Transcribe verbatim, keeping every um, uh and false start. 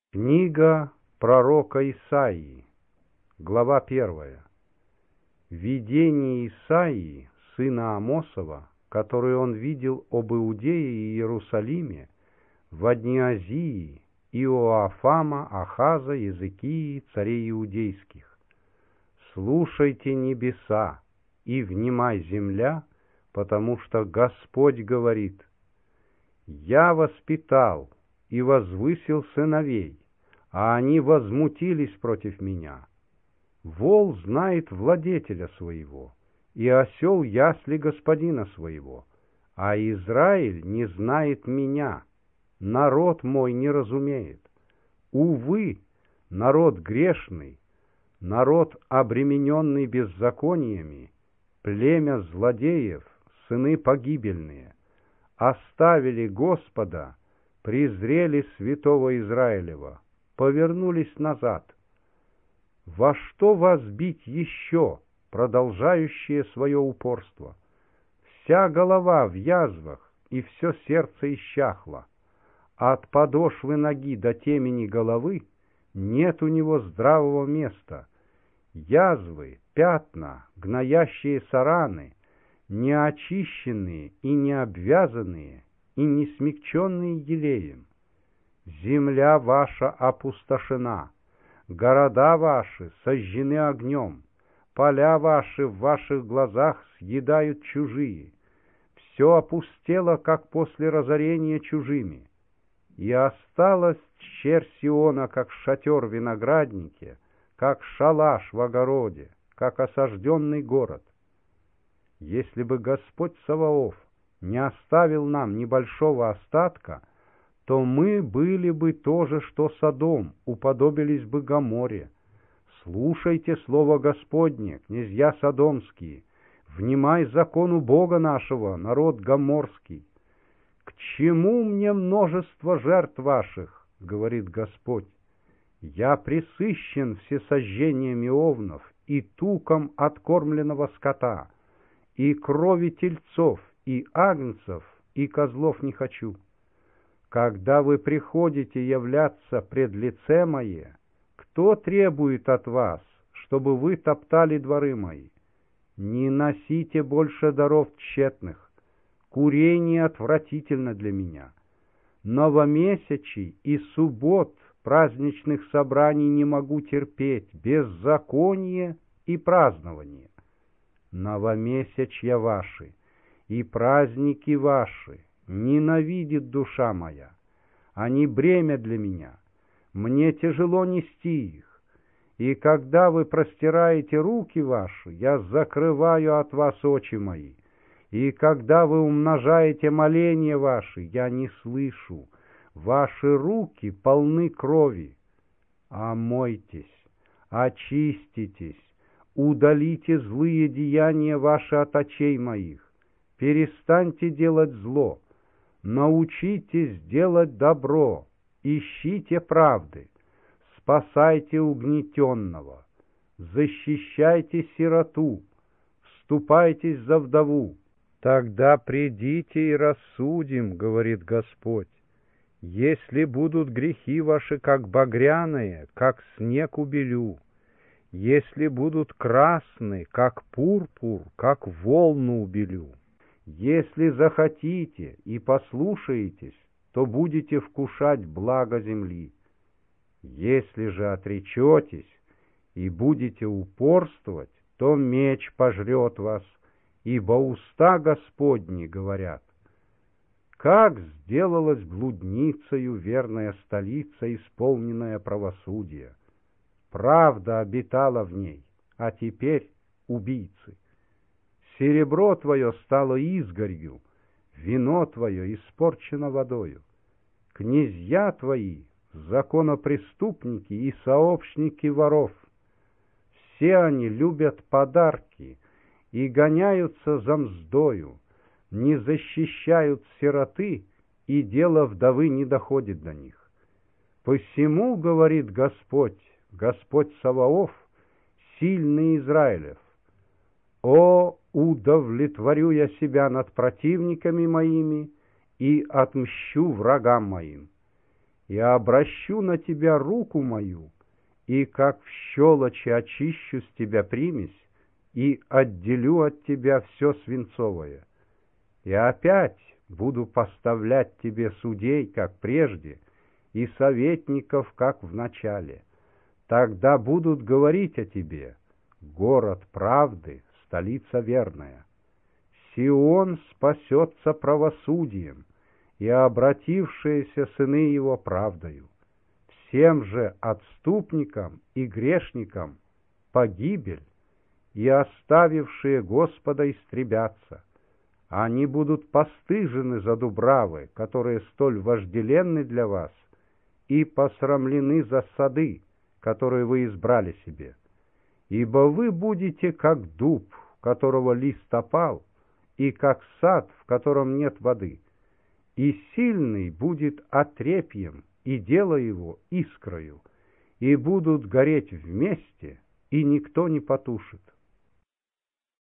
Книга пророка Исаии, глава первая. Видение Исаии, сына Амосова, которое он видел об Иудее и Иерусалиме во дни Азии, Иоафама, Ахаза, Езекии, царей иудейских. Слушайте небеса и внимай земля, потому что Господь говорит: «Я воспитал и возвысил сыновей, а они возмутились против меня. Вол знает владетеля своего, и осел ясли господина своего, а Израиль не знает меня, народ мой не разумеет. Увы, народ грешный, народ, обремененный беззакониями, племя злодеев, сыны погибельные, оставили Господа, презрели святого Израилева, повернулись назад. Во что вас бить еще, продолжающее свое упорство? Вся голова в язвах, и все сердце исчахло. От подошвы ноги до темени головы нет у него здравого места. Язвы, пятна, гноящиеся раны, неочищенные и не обвязанные, и не смягченные елеем. Земля ваша опустошена, города ваши сожжены огнем, поля ваши в ваших глазах съедают чужие. Все опустело, как после разорения чужими, и осталась черь Сиона, как шатер в винограднике, как шалаш в огороде, как осажденный город. Если бы Господь Саваоф не оставил нам небольшого остатка, то мы были бы то же, что Содом, уподобились бы Гоморе. Слушайте слово Господне, князья содомские, внимай закону Бога нашего, народ гоморский. К чему мне множество жертв ваших, говорит Господь? Я пресыщен всесожжениями овнов и туком откормленного скота, и крови тельцов, и агнцев, и козлов не хочу. Когда вы приходите являться пред лице мое, кто требует от вас, чтобы вы топтали дворы мои? Не носите больше даров тщетных, курение отвратительно для меня. Новомесячий и суббот праздничных собраний не могу терпеть, беззаконие и празднование. Новомесячья ваши и праздники ваши ненавидит душа моя. Они бремя для меня, мне тяжело нести их. И когда вы простираете руки ваши, я закрываю от вас очи мои. И когда вы умножаете моления ваши, я не слышу. Ваши руки полны крови. Омойтесь, очиститесь, удалите злые деяния ваши от очей моих. Перестаньте делать зло. Научитесь делать добро, ищите правды, спасайте угнетенного, защищайте сироту, вступайтесь за вдову. Тогда придите и рассудим, говорит Господь. Если будут грехи ваши, как багряные, как снег убелю, если будут красны, как пурпур, как волну убелю. Если захотите и послушаетесь, то будете вкушать благо земли. Если же отречетесь и будете упорствовать, то меч пожрет вас, ибо уста Господни говорят. Как сделалась блудницею верная столица, исполненная правосудия! Правда обитала в ней, а теперь убийцы. Серебро твое стало изгорью, вино твое испорчено водою. Князья твои — законопреступники и сообщники воров. Все они любят подарки и гоняются за мздою, не защищают сироты, и дело вдовы не доходит до них. Посему, говорит Господь, Господь Саваоф, сильный Израилев: «О, удовлетворю я себя над противниками моими и отмщу врагам моим. Я обращу на тебя руку мою, и как в щелочи очищу с тебя примесь, и отделю от тебя все свинцовое. И опять буду поставлять тебе судей, как прежде, и советников, как в начале. Тогда будут говорить о тебе: город правды, столица верная. Сион спасется правосудием, и обратившиеся сыны его правдою. Всем же отступникам и грешникам погибель, и оставившие Господа истребятся. Они будут постыжены за дубравы, которые столь вожделенны для вас, и посрамлены за сады, которые вы избрали себе. Ибо вы будете как дуб, которого лист опал, и как сад, в котором нет воды. И сильный будет отрепьем, и дело его искрою, и будут гореть вместе, и никто не потушит.